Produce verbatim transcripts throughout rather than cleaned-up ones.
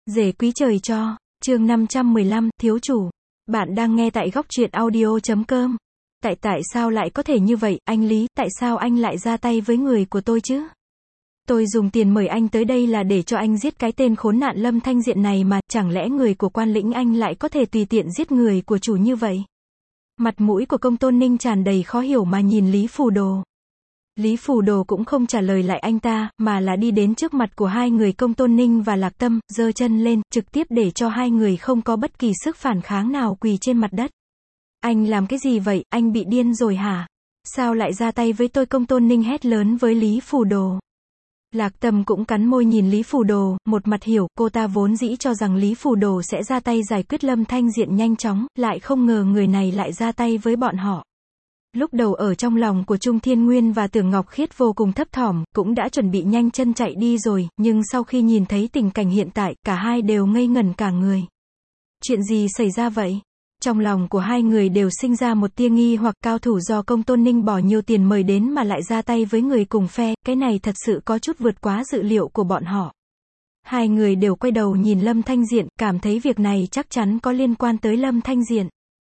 Rể quý trời cho, chương năm trăm mười lăm, thiếu chủ. Bạn đang nghe tại góc truyện audio chấm com. Tại tại sao lại có thể như vậy, anh Lý, tại sao anh lại ra tay với người của tôi chứ? Tôi dùng tiền mời anh tới đây là để cho anh giết cái tên khốn nạn Lâm Thanh Diện này mà, chẳng lẽ người của Quan Lĩnh anh lại có thể tùy tiện giết người của chủ như vậy? Mặt mũi của Công Tôn Ninh tràn đầy khó hiểu mà nhìn Lý Phù Đồ. Lý Phù Đồ cũng không trả lời lại anh ta, mà là đi đến trước mặt của hai người Công Tôn Ninh và Lạc Tâm, giơ chân lên, trực tiếp để cho hai người không có bất kỳ sức phản kháng nào quỳ trên mặt đất. Anh làm cái gì vậy, anh bị điên rồi hả? Sao lại ra tay với tôi? Công Tôn Ninh hét lớn với Lý Phù Đồ. Lạc Tâm cũng cắn môi nhìn Lý Phù Đồ, một mặt hiểu, cô ta vốn dĩ cho rằng Lý Phù Đồ sẽ ra tay giải quyết Lâm Thanh Diện nhanh chóng, lại không ngờ người này lại ra tay với bọn họ. Lúc đầu ở trong lòng của Trung Thiên Nguyên và Tưởng Ngọc Khiết vô cùng thấp thỏm, cũng đã chuẩn bị nhanh chân chạy đi rồi, nhưng sau khi nhìn thấy tình cảnh hiện tại, cả hai đều ngây ngẩn cả người. Chuyện gì xảy ra vậy? Trong lòng của hai người đều sinh ra một tia nghi hoặc, cao thủ do Công Tôn Ninh bỏ nhiều tiền mời đến mà lại ra tay với người cùng phe, cái này thật sự có chút vượt quá dự liệu của bọn họ. Hai người đều quay đầu nhìn Lâm Thanh Diện, cảm thấy việc này chắc chắn có liên quan tới Lâm Thanh Diện.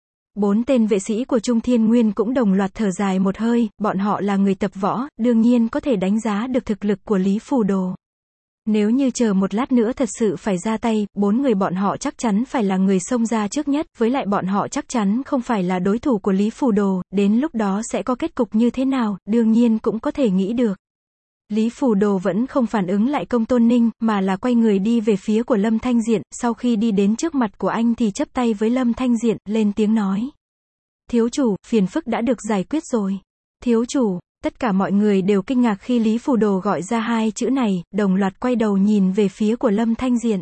Bốn tên vệ sĩ của Trung Thiên Nguyên cũng đồng loạt thở dài một hơi, bọn họ là người tập võ, đương nhiên có thể đánh giá được thực lực của Lý Phù Đồ. Nếu như chờ một lát nữa thật sự phải ra tay, bốn người bọn họ chắc chắn phải là người xông ra trước nhất, với lại bọn họ chắc chắn không phải là đối thủ của Lý Phù Đồ, đến lúc đó sẽ có kết cục như thế nào, đương nhiên cũng có thể nghĩ được. Lý Phù Đồ vẫn không phản ứng lại Công Tôn Ninh, mà là quay người đi về phía của Lâm Thanh Diện, sau khi đi đến trước mặt của anh thì chắp tay với Lâm Thanh Diện, lên tiếng nói. Thiếu chủ, phiền phức đã được giải quyết rồi. Thiếu chủ, tất cả mọi người đều kinh ngạc khi Lý Phù Đồ gọi ra hai chữ này, đồng loạt quay đầu nhìn về phía của Lâm Thanh Diện.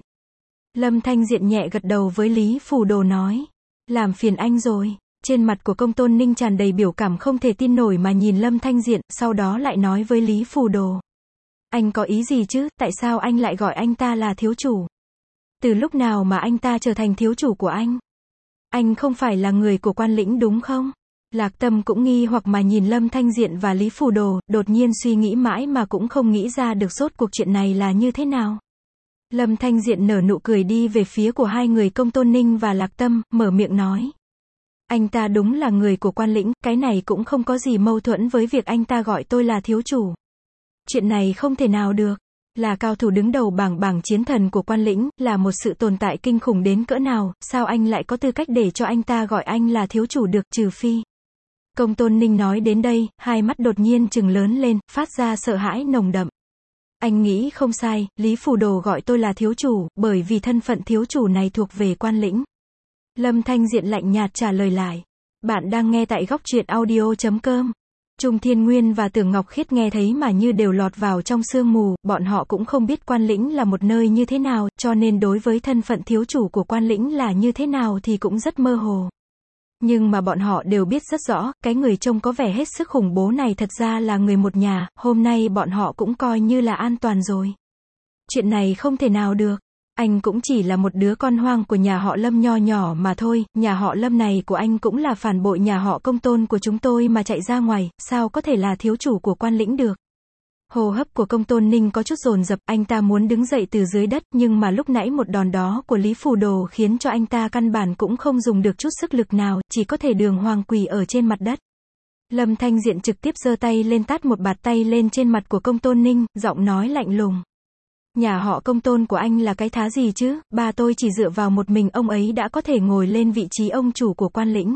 Lâm Thanh Diện nhẹ gật đầu với Lý Phù Đồ nói. Làm phiền anh rồi. Trên mặt của Công Tôn Ninh tràn đầy biểu cảm không thể tin nổi mà nhìn Lâm Thanh Diện, sau đó lại nói với Lý Phù Đồ. Anh có ý gì chứ, tại sao anh lại gọi anh ta là thiếu chủ? Từ lúc nào mà anh ta trở thành thiếu chủ của anh? Anh không phải là người của Quan Lĩnh đúng không? Lạc Tâm cũng nghi hoặc mà nhìn Lâm Thanh Diện và Lý Phù Đồ, đột nhiên suy nghĩ mãi mà cũng không nghĩ ra được rốt cuộc chuyện này là như thế nào. Lâm Thanh Diện nở nụ cười đi về phía của hai người Công Tôn Ninh và Lạc Tâm, mở miệng nói. Anh ta đúng là người của Quan Lĩnh, cái này cũng không có gì mâu thuẫn với việc anh ta gọi tôi là thiếu chủ. Chuyện này không thể nào được. Là cao thủ đứng đầu bảng bảng chiến thần của Quan Lĩnh, là một sự tồn tại kinh khủng đến cỡ nào, sao anh lại có tư cách để cho anh ta gọi anh là thiếu chủ được, trừ phi. Công Tôn Ninh nói đến đây, hai mắt đột nhiên trừng lớn lên, phát ra sợ hãi nồng đậm. Anh nghĩ không sai, Lý Phù Đồ gọi tôi là thiếu chủ, bởi vì thân phận thiếu chủ này thuộc về Quan Lĩnh. Lâm Thanh Diện lạnh nhạt trả lời lại. Bạn đang nghe tại góc truyện audio chấm com. Trung Thiên Nguyên và Tưởng Ngọc Khiết nghe thấy mà như đều lọt vào trong sương mù, bọn họ cũng không biết Quan Lĩnh là một nơi như thế nào, cho nên đối với thân phận thiếu chủ của Quan Lĩnh là như thế nào thì cũng rất mơ hồ. Nhưng mà bọn họ đều biết rất rõ, cái người trông có vẻ hết sức khủng bố này thật ra là người một nhà, hôm nay bọn họ cũng coi như là an toàn rồi. Chuyện này không thể nào được. Anh cũng chỉ là một đứa con hoang của nhà họ Lâm nho nhỏ mà thôi, nhà họ Lâm này của anh cũng là phản bội nhà họ Công Tôn của chúng tôi mà chạy ra ngoài, sao có thể là thiếu chủ của Quan Lĩnh được. Hô hấp của Công Tôn Ninh có chút dồn dập, anh ta muốn đứng dậy từ dưới đất, nhưng mà lúc nãy một đòn đó của Lý Phù Đồ khiến cho anh ta căn bản cũng không dùng được chút sức lực nào, chỉ có thể đường hoàng quỳ ở trên mặt đất. Lâm Thanh Diện trực tiếp giơ tay lên tát một bạt tay lên trên mặt của Công Tôn Ninh, giọng nói lạnh lùng. Nhà họ Công Tôn của anh là cái thá gì chứ, ba tôi chỉ dựa vào một mình ông ấy đã có thể ngồi lên vị trí ông chủ của Quan Lĩnh.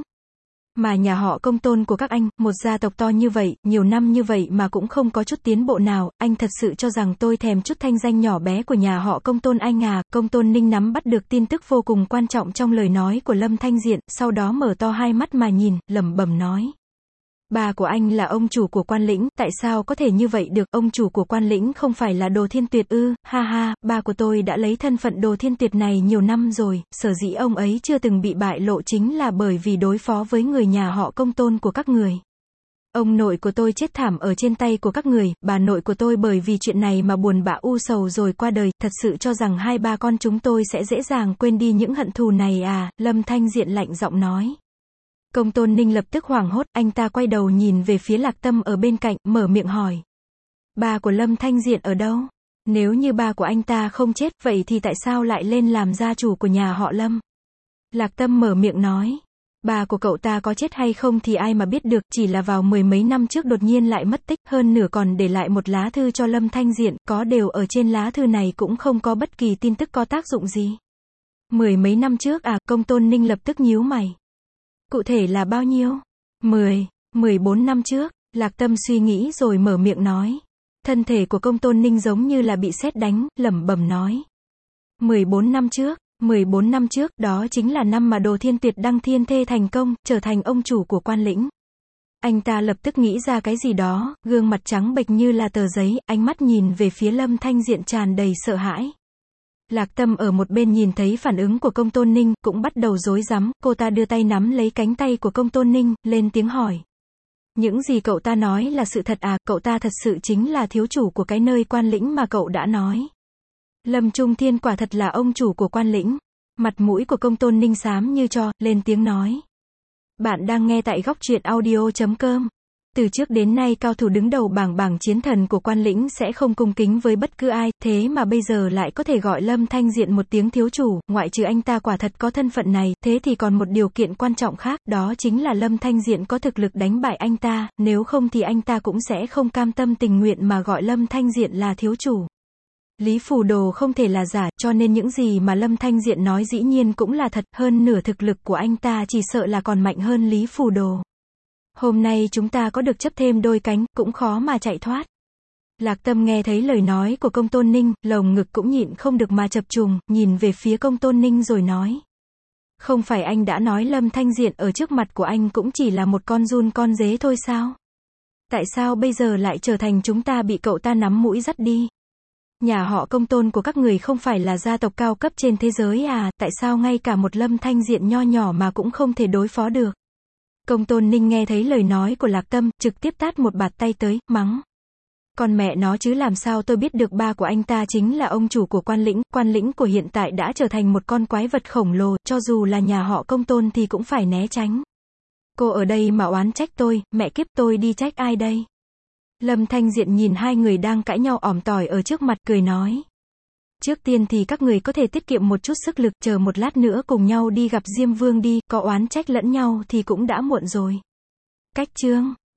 Mà nhà họ Công Tôn của các anh, một gia tộc to như vậy, nhiều năm như vậy mà cũng không có chút tiến bộ nào, anh thật sự cho rằng tôi thèm chút thanh danh nhỏ bé của nhà họ Công Tôn anh à? Công Tôn Ninh nắm bắt được tin tức vô cùng quan trọng trong lời nói của Lâm Thanh Diện, sau đó mở to hai mắt mà nhìn, lẩm bẩm nói. Bà của anh là ông chủ của Quan Lĩnh, tại sao có thể như vậy được, ông chủ của Quan Lĩnh không phải là Đồ Thiên Tuyệt ư, ha ha, ba của tôi đã lấy thân phận Đồ Thiên Tuyệt này nhiều năm rồi, sở dĩ ông ấy chưa từng bị bại lộ chính là bởi vì đối phó với người nhà họ Công Tôn của các người. Ông nội của tôi chết thảm ở trên tay của các người, bà nội của tôi bởi vì chuyện này mà buồn bã u sầu rồi qua đời, thật sự cho rằng hai ba con chúng tôi sẽ dễ dàng quên đi những hận thù này à, Lâm Thanh Diện lạnh giọng nói. Công Tôn Ninh lập tức hoảng hốt, anh ta quay đầu nhìn về phía Lạc Tâm ở bên cạnh, mở miệng hỏi. Ba của Lâm Thanh Diện ở đâu? Nếu như ba của anh ta không chết, vậy thì tại sao lại lên làm gia chủ của nhà họ Lâm? Lạc Tâm mở miệng nói. Ba của cậu ta có chết hay không thì ai mà biết được, chỉ là vào mười mấy năm trước đột nhiên lại mất tích, hơn nửa còn để lại một lá thư cho Lâm Thanh Diện, có điều ở trên lá thư này cũng không có bất kỳ tin tức có tác dụng gì. Mười mấy năm trước à, Công Tôn Ninh lập tức nhíu mày. Cụ thể là bao nhiêu? Mười, mười bốn năm trước, Lạc Tâm suy nghĩ rồi mở miệng nói. Thân thể của Công Tôn Ninh giống như là bị sét đánh, lẩm bẩm nói. mười bốn năm trước, mười bốn năm trước, đó chính là năm mà Đồ Thiên Tuyệt đăng thiên thê thành công, trở thành ông chủ của Quan Lĩnh. Anh ta lập tức nghĩ ra cái gì đó, gương mặt trắng bệch như là tờ giấy, ánh mắt nhìn về phía Lâm Thanh Diện tràn đầy sợ hãi. Lạc Tâm ở một bên nhìn thấy phản ứng của Công Tôn Ninh, cũng bắt đầu rối rắm, cô ta đưa tay nắm lấy cánh tay của Công Tôn Ninh, lên tiếng hỏi. Những gì cậu ta nói là sự thật à, cậu ta thật sự chính là thiếu chủ của cái nơi Quan Lĩnh mà cậu đã nói. Lâm Trung Thiên quả thật là ông chủ của Quan Lĩnh. Mặt mũi của Công Tôn Ninh xám như tro, lên tiếng nói. Bạn đang nghe tại góc truyện audio chấm com. Từ trước đến nay cao thủ đứng đầu bảng bảng chiến thần của Quan Lĩnh sẽ không cung kính với bất cứ ai, thế mà bây giờ lại có thể gọi Lâm Thanh Diện một tiếng thiếu chủ, ngoại trừ anh ta quả thật có thân phận này, thế thì còn một điều kiện quan trọng khác, đó chính là Lâm Thanh Diện có thực lực đánh bại anh ta, nếu không thì anh ta cũng sẽ không cam tâm tình nguyện mà gọi Lâm Thanh Diện là thiếu chủ. Lý Phù Đồ không thể là giả, cho nên những gì mà Lâm Thanh Diện nói dĩ nhiên cũng là thật, hơn nửa thực lực của anh ta chỉ sợ là còn mạnh hơn Lý Phù Đồ. Hôm nay chúng ta có được chấp thêm đôi cánh, cũng khó mà chạy thoát. Lạc Tâm nghe thấy lời nói của Công Tôn Ninh, lồng ngực cũng nhịn không được mà chập trùng, nhìn về phía Công Tôn Ninh rồi nói. Không phải anh đã nói Lâm Thanh Diện ở trước mặt của anh cũng chỉ là một con giun con dế thôi sao? Tại sao bây giờ lại trở thành chúng ta bị cậu ta nắm mũi dắt đi? Nhà họ Công Tôn của các người không phải là gia tộc cao cấp trên thế giới à, tại sao ngay cả một Lâm Thanh Diện nho nhỏ mà cũng không thể đối phó được? Công Tôn Ninh nghe thấy lời nói của Lạc Tâm, trực tiếp tát một bạt tay tới, mắng. Con mẹ nó chứ, làm sao tôi biết được ba của anh ta chính là ông chủ của Quan Lĩnh, Quan Lĩnh của hiện tại đã trở thành một con quái vật khổng lồ, cho dù là nhà họ Công Tôn thì cũng phải né tránh. Cô ở đây mà oán trách tôi, mẹ kiếp tôi đi trách ai đây? Lâm Thanh Diện nhìn hai người đang cãi nhau ỏm tỏi ở trước mặt, cười nói. Trước tiên thì các người có thể tiết kiệm một chút sức lực, chờ một lát nữa cùng nhau đi gặp Diêm Vương đi, có oán trách lẫn nhau thì cũng đã muộn rồi. Cách chương